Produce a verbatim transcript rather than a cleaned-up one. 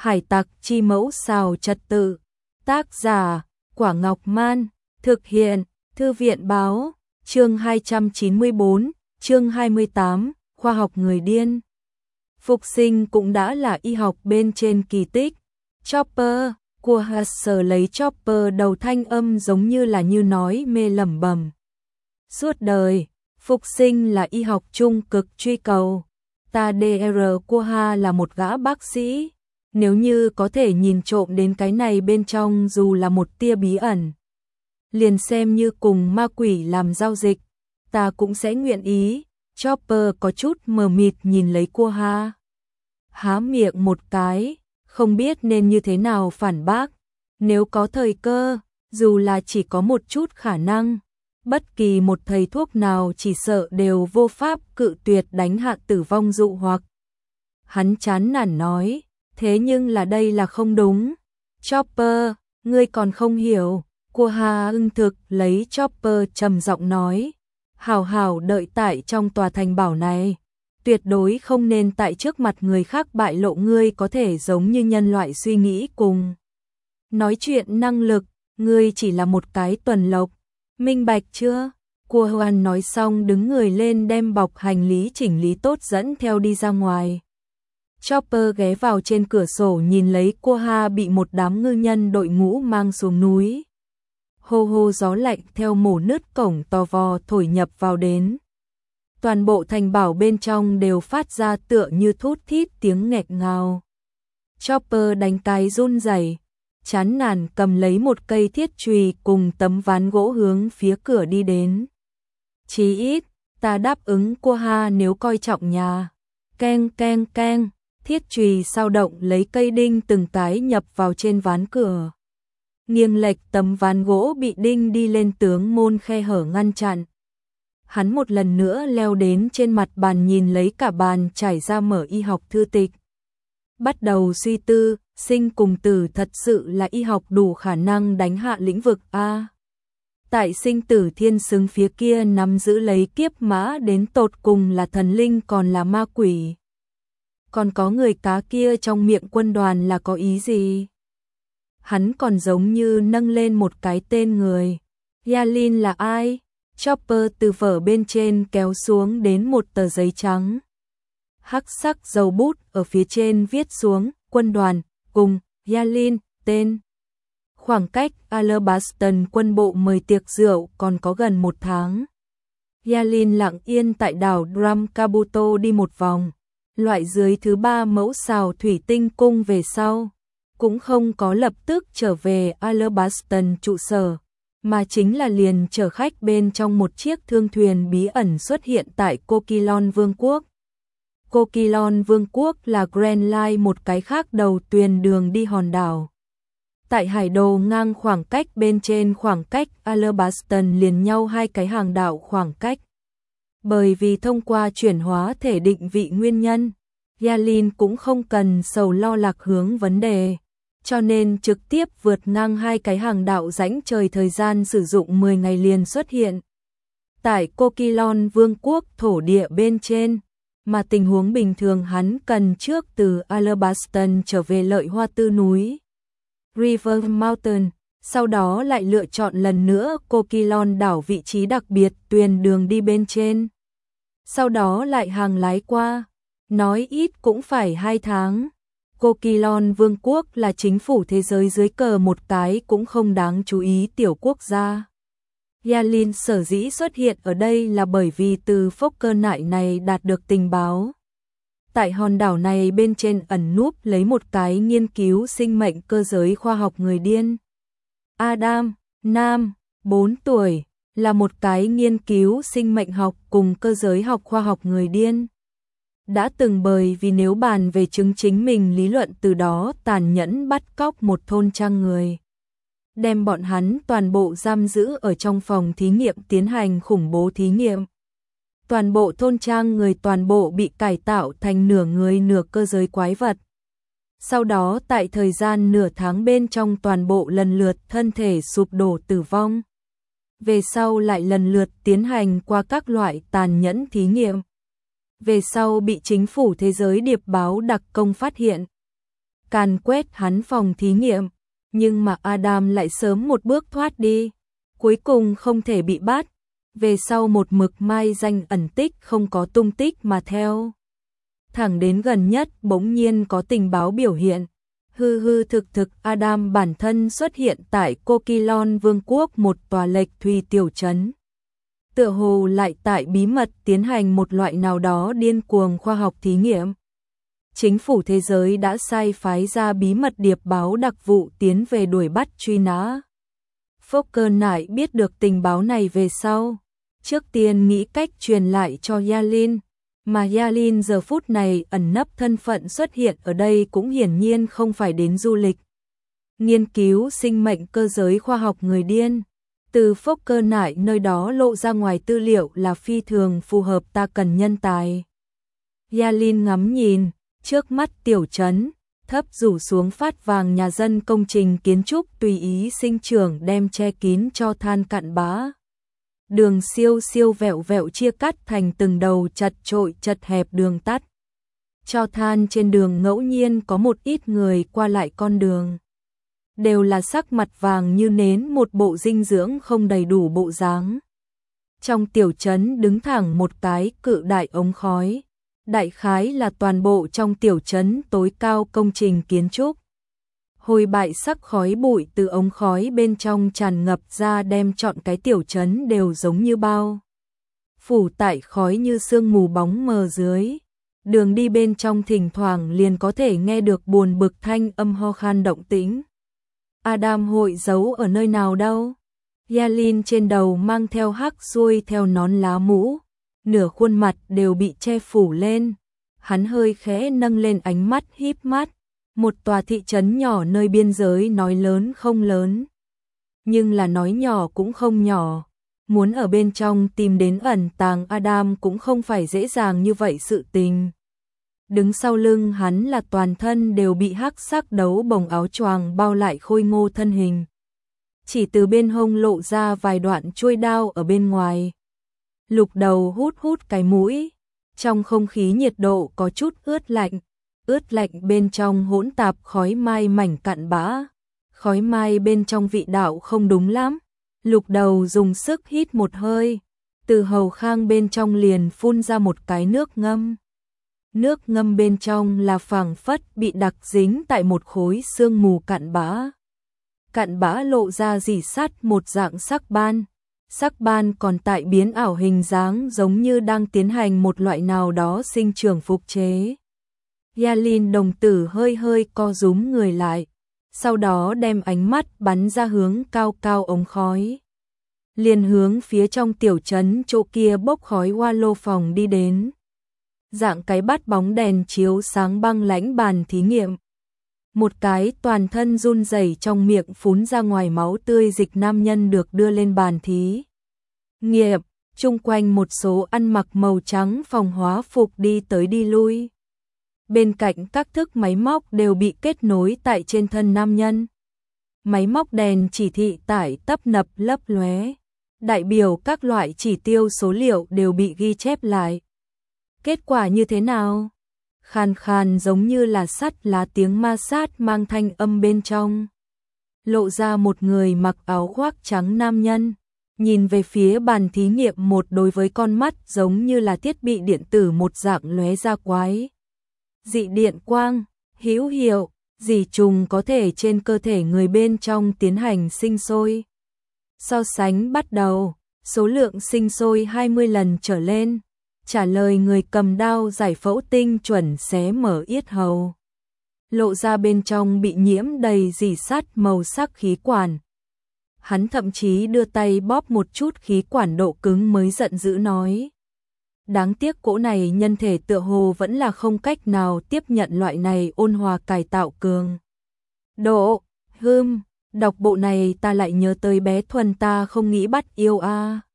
Hải tặc chi mẫu xào trật tự. Tác giả, Quả Ngọc Man. Thực hiện, Thư viện Báo. Chương hai trăm chín mươi tư, chương hai mươi tám, khoa học người điên. Phục sinh cũng đã là y học bên trên kỳ tích. Chopper, của Husser lấy Chopper đầu thanh âm giống như là như nói mê lẩm bẩm. Suốt đời, phục sinh là y học trung cực truy cầu. Ta đê rờ Quha là một gã bác sĩ. Nếu như có thể nhìn trộm đến cái này bên trong dù là một tia bí ẩn, liền xem như cùng ma quỷ làm giao dịch, ta cũng sẽ nguyện ý. Chopper có chút mờ mịt nhìn lấy Quha, há miệng một cái, không biết nên như thế nào phản bác. Nếu có thời cơ, dù là chỉ có một chút khả năng, bất kỳ một thầy thuốc nào chỉ sợ đều vô pháp cự tuyệt đánh hạ tử vong dụ hoặc. Hắn chán nản nói, thế nhưng là đây là không đúng. Chopper, ngươi còn không hiểu. Quha ưng thực lấy Chopper trầm giọng nói, hảo hảo đợi tại trong tòa thành bảo này, tuyệt đối không nên tại trước mặt người khác bại lộ ngươi có thể giống như nhân loại suy nghĩ cùng nói chuyện năng lực, ngươi chỉ là một cái tuần lộc, minh bạch chưa? Quha nói xong đứng người lên đem bọc hành lý chỉnh lý tốt dẫn theo đi ra ngoài. Chopper ghé vào trên cửa sổ nhìn lấy Quha bị một đám ngư nhân đội ngũ mang xuống núi. Hô hô gió lạnh theo mổ nứt cổng to vò thổi nhập vào đến. Toàn bộ thành bảo bên trong đều phát ra tựa như thút thít tiếng nghẹt ngào. Chopper đánh cái run rẩy, chán nản cầm lấy một cây thiết chùy cùng tấm ván gỗ hướng phía cửa đi đến. Chí ít, ta đáp ứng Quha nếu coi trọng nhà. Keng keng keng, thiết chùy sao động lấy cây đinh từng cái nhập vào trên ván cửa. Nghiêng lệch tấm ván gỗ bị đinh đi lên tướng môn khe hở ngăn chặn. Hắn một lần nữa leo đến trên mặt bàn nhìn lấy cả bàn trải ra mở y học thư tịch. Bắt đầu suy tư, sinh cùng tử thật sự là y học đủ khả năng đánh hạ lĩnh vực A. Tại sinh tử thiên xứng phía kia nắm giữ lấy kiếp mã đến tột cùng là thần linh còn là ma quỷ. Còn có người cá kia trong miệng quân đoàn là có ý gì? Hắn còn giống như nâng lên một cái tên người. Yalin là ai? Chopper từ vở bên trên kéo xuống đến một tờ giấy trắng. Hắc sắc dầu bút ở phía trên viết xuống quân đoàn cùng Yalin tên. Khoảng cách Alabaston quân bộ mời tiệc rượu còn có gần một tháng. Yalin lặng yên tại đảo Drum Kabuto đi một vòng, loại dưới thứ ba mẫu xào thủy tinh cung về sau, cũng không có lập tức trở về Alabaston trụ sở, mà chính là liền chở khách bên trong một chiếc thương thuyền bí ẩn xuất hiện tại Kokilon Vương quốc. Kokilon Vương quốc là Grand Line một cái khác đầu tuyền đường đi hòn đảo. Tại hải đồ ngang khoảng cách bên trên khoảng cách Alabaston liền nhau hai cái hàng đảo khoảng cách. Bởi vì thông qua chuyển hóa thể định vị nguyên nhân, Yalin cũng không cần sầu lo lạc hướng vấn đề, cho nên trực tiếp vượt ngang hai cái hàng đảo rãnh trời thời gian sử dụng mười ngày liền xuất hiện tại Kokilon Vương quốc thổ địa bên trên, mà tình huống bình thường hắn cần trước từ Alabaston trở về lợi hoa tư núi River Mountain, sau đó lại lựa chọn lần nữa Kokilon đảo vị trí đặc biệt tuyền đường đi bên trên. Sau đó lại hàng lái qua, nói ít cũng phải hai tháng. Kokilon Vương quốc là chính phủ thế giới dưới cờ một cái cũng không đáng chú ý tiểu quốc gia. Yalin sở dĩ xuất hiện ở đây là bởi vì từ Fokker nại này đạt được tình báo. Tại hòn đảo này bên trên ẩn núp lấy một cái nghiên cứu sinh mệnh cơ giới khoa học người điên. Adam, nam, bốn tuổi, là một cái nghiên cứu sinh mệnh học cùng cơ giới học khoa học người điên. Đã từng bởi vì nếu bàn về chứng chính mình lý luận từ đó tàn nhẫn bắt cóc một thôn trang người, đem bọn hắn toàn bộ giam giữ ở trong phòng thí nghiệm tiến hành khủng bố thí nghiệm. Toàn bộ thôn trang người toàn bộ bị cải tạo thành nửa người nửa cơ giới quái vật. Sau đó tại thời gian nửa tháng bên trong toàn bộ lần lượt thân thể sụp đổ tử vong. Về sau lại lần lượt tiến hành qua các loại tàn nhẫn thí nghiệm. Về sau bị chính phủ thế giới điệp báo đặc công phát hiện. càn quét hắn phòng thí nghiệm, nhưng mà Adam lại sớm một bước thoát đi, cuối cùng không thể bị bắt, về sau một mực mai danh ẩn tích không có tung tích mà theo. Thẳng đến gần nhất bỗng nhiên có tình báo biểu hiện, hư hư thực thực Adam bản thân xuất hiện tại Kokilon Vương quốc một tòa lệch thủy tiểu trấn. Tựa hồ lại tại bí mật tiến hành một loại nào đó điên cuồng khoa học thí nghiệm. Chính phủ thế giới đã sai phái ra bí mật điệp báo đặc vụ tiến về đuổi bắt truy nã. Fokker nại biết được tình báo này về sau, trước tiên nghĩ cách truyền lại cho Yalin, mà Yalin giờ phút này ẩn nấp thân phận xuất hiện ở đây cũng hiển nhiên không phải đến du lịch. Nghiên cứu sinh mệnh cơ giới khoa học người điên, từ Fokker nại nơi đó lộ ra ngoài tư liệu là phi thường phù hợp, ta cần nhân tài. Yalin ngắm nhìn, trước mắt tiểu trấn, thấp rủ xuống phát vàng nhà dân công trình kiến trúc tùy ý sinh trưởng đem che kín cho than cặn bã. Đường siêu siêu vẹo vẹo chia cắt thành từng đầu chật chội chật hẹp đường tắt. Cho than trên đường ngẫu nhiên có một ít người qua lại con đường. Đều là sắc mặt vàng như nến, một bộ dinh dưỡng không đầy đủ bộ dáng. Trong tiểu trấn đứng thẳng một cái cự đại ống khói. Đại khái là toàn bộ trong tiểu trấn tối cao công trình kiến trúc. Hồi bại sắc khói bụi từ ống khói bên trong tràn ngập ra đem trọn cái tiểu trấn đều giống như bao. Phủ tại khói như sương mù bóng mờ dưới. Đường đi bên trong thỉnh thoảng liền có thể nghe được buồn bực thanh âm ho khan động tĩnh. Adam hội giấu ở nơi nào đâu? Yalin trên đầu mang theo hắc xuôi theo nón lá mũ, nửa khuôn mặt đều bị che phủ lên. Hắn hơi khẽ nâng lên ánh mắt híp mắt. Một tòa thị trấn nhỏ nơi biên giới nói lớn không lớn, nhưng là nói nhỏ cũng không nhỏ. Muốn ở bên trong tìm đến ẩn tàng Adam cũng không phải dễ dàng như vậy sự tình. Đứng sau lưng hắn là toàn thân đều bị hắc sắc đấu bồng áo choàng bao lại khôi ngô thân hình. Chỉ từ bên hông lộ ra vài đoạn chuôi đao ở bên ngoài. Lục đầu hút hút cái mũi, trong không khí nhiệt độ có chút ướt lạnh. Ướt lạnh bên trong hỗn tạp khói mai mảnh cặn bã. Khói mai bên trong vị đạo không đúng lắm. Lục đầu dùng sức hít một hơi, từ hầu khang bên trong liền phun ra một cái nước ngâm. Nước ngâm bên trong là phảng phất bị đặc dính tại một khối sương mù cặn bã. Cặn bã lộ ra rỉ sắt một dạng sắc ban. Sắc ban còn tại biến ảo hình dáng giống như đang tiến hành một loại nào đó sinh trưởng phục chế. Yalin đồng tử hơi hơi co rúm người lại, sau đó đem ánh mắt bắn ra hướng cao cao ống khói. Liền hướng phía trong tiểu trấn chỗ kia bốc khói hoa lô phòng đi đến. Dạng cái bắt bóng đèn chiếu sáng băng lãnh bàn thí nghiệm. Một cái toàn thân run rẩy trong miệng phún ra ngoài máu tươi dịch nam nhân được đưa lên bàn thí nghiệm, chung quanh một số ăn mặc màu trắng phòng hóa phục đi tới đi lui. Bên cạnh các thức máy móc đều bị kết nối tại trên thân nam nhân. Máy móc đèn chỉ thị tải tấp nập lấp lóe, đại biểu các loại chỉ tiêu số liệu đều bị ghi chép lại. Kết quả như thế nào? Khàn khàn giống như là sắt lá tiếng ma sát mang thanh âm bên trong. Lộ ra một người mặc áo khoác trắng nam nhân, nhìn về phía bàn thí nghiệm một đối với con mắt giống như là thiết bị điện tử một dạng lóe ra quái. Dị điện quang, hữu hiệu, dị trùng có thể trên cơ thể người bên trong tiến hành sinh sôi. So sánh bắt đầu, số lượng sinh sôi hai mươi lần trở lên. Trả lời người cầm đao giải phẫu tinh chuẩn xé mở yết hầu. Lộ ra bên trong bị nhiễm đầy rỉ sắt màu sắc khí quản. Hắn thậm chí đưa tay bóp một chút khí quản độ cứng mới giận dữ nói. Đáng tiếc cỗ này nhân thể tựa hồ vẫn là không cách nào tiếp nhận loại này ôn hòa cải tạo cường độ. Hưm, đọc bộ này ta lại nhớ tới bé Thuần ta không nghĩ bắt yêu a.